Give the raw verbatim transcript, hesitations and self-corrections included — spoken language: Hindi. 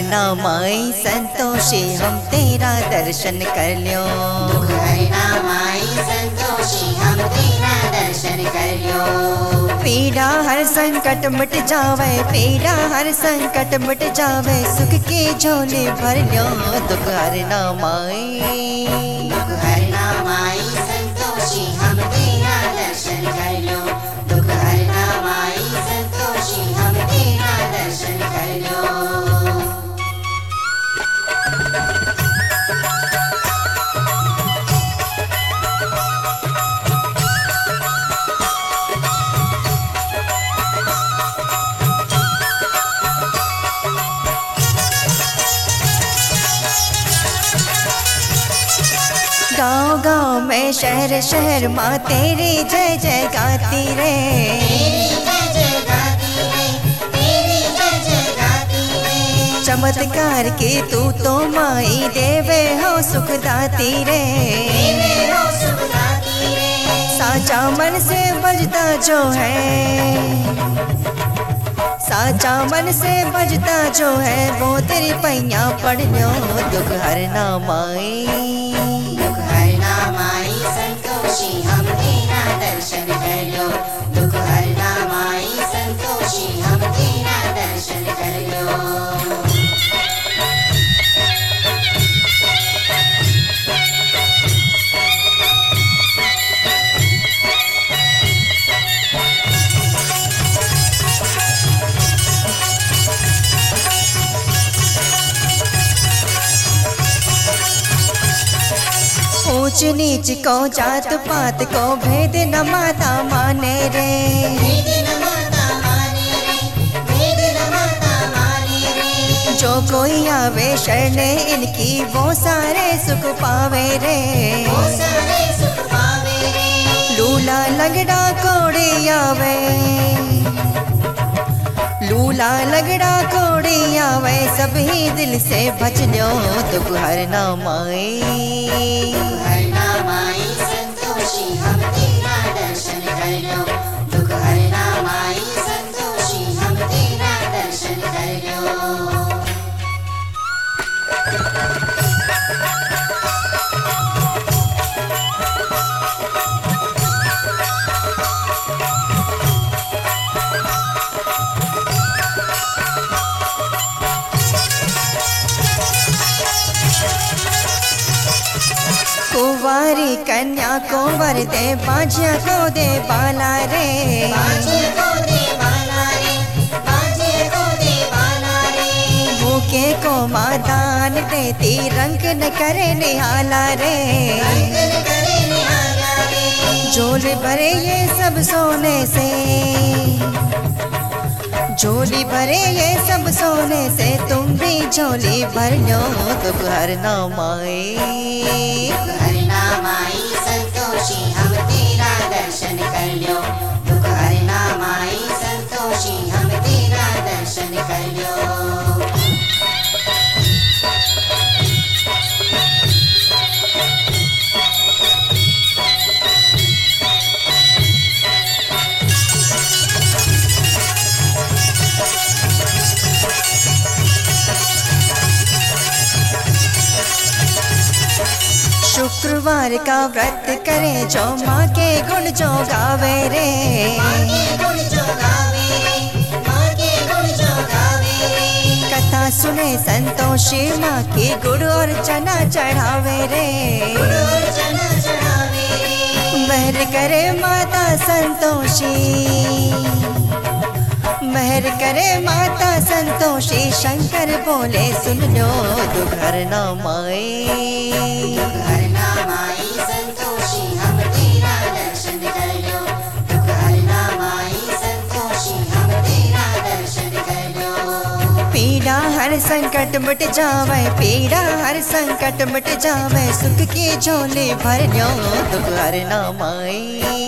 हरना माई संतोषी हम तेरा दर्शन कर ल्यो। दुख हरना माई संतोषी हम तेरा दर्शन कर ल्यो। पीड़ा हर संकट मिट जावे, पीड़ा हर संकट मिट जावे, सुख के झोले भर ल्यो। दुख हरना माई, दुख हरना माई संतोषी हम तेरा दर्शन कर ल्यो। दुख हरना माई संतोषी हम तेरा दर्शन कर ल्यो। गाँव गाँव में शहर शहर माँ तेरी जय जय गाती रे। तेरी जय जय गाती रे, तेरी जय जय गाती रे। चमत्कार की तू तो माई देवे हो सुखदाती रे। देवे हो सुखदाती रे। साचा मन से बजता जो है, साचा मन से बजता जो है, वो तेरी पैया पढ़ लो। दुख हरना माई, दुख हरना माई संतोषी हम तेरा दर्शन कर लो। दुख हरना माई संतोषी हम तेरा दर्शन कर लो। ऊंच नीच को जात पात को भेद न माता माने रे। भेद न माता माने रे, भेद न माता माने रे। जो कोई आवे शरणे इनकी वो सारे सुख पावे रे। वो सारे सुख पावे रे। लूला लगड़ा कोड़ी आवे, लूला लगड़ा कोड़ी आवे, सभी दिल से बच लो। दुख हरना माई, दुख हरना माई संतोषी हम तेरा दर्शन कर लो। दुख हरना माई संतोषी हम तेरा दर्शन कर लो। कुंवारी कन्या को वर दे, बाजिया को दे बाला रे। बाजे को दे बाला रे, बाजे को दे बाला रे। भूखे को माँ दान देती, रंग न करे निहाला रे। रंग न करे निहारा रे। झोले भरे ये सब सोने से, झोली भरे ये सब सोने से, तुम भी झोली भर लो। दुख हरना माई, दुख हरना माई संतोषी हम तेरा दर्शन कर लो। दुख हरना माई संतोषी हम तेरा दर्शन कर लो। शुक्रवार का व्रत करे जो, माँ के गुण जो गावे रे। माँ के गुण जो गावे रे, माँ के गुण जो गावे रे। कथा सुने संतोषी माँ की, गुड़ और चना चढ़ावे रे। गुड़ और चना चढ़ावे रे। महर करे माता संतोषी, महर करे माता संतोषी, शंकर बोले सुन लो। दुख हरना माई, दुख हरना माई संतोषी हम तेरा दर्शन कर लो। दुख हरना माई संतोषी हम तेरा दर्शन कर लो। पीड़ा हर संकट मिट जावे, पीड़ा हर संकट मिट जावे, सुख के झोले भर लो। दुख हरना माई।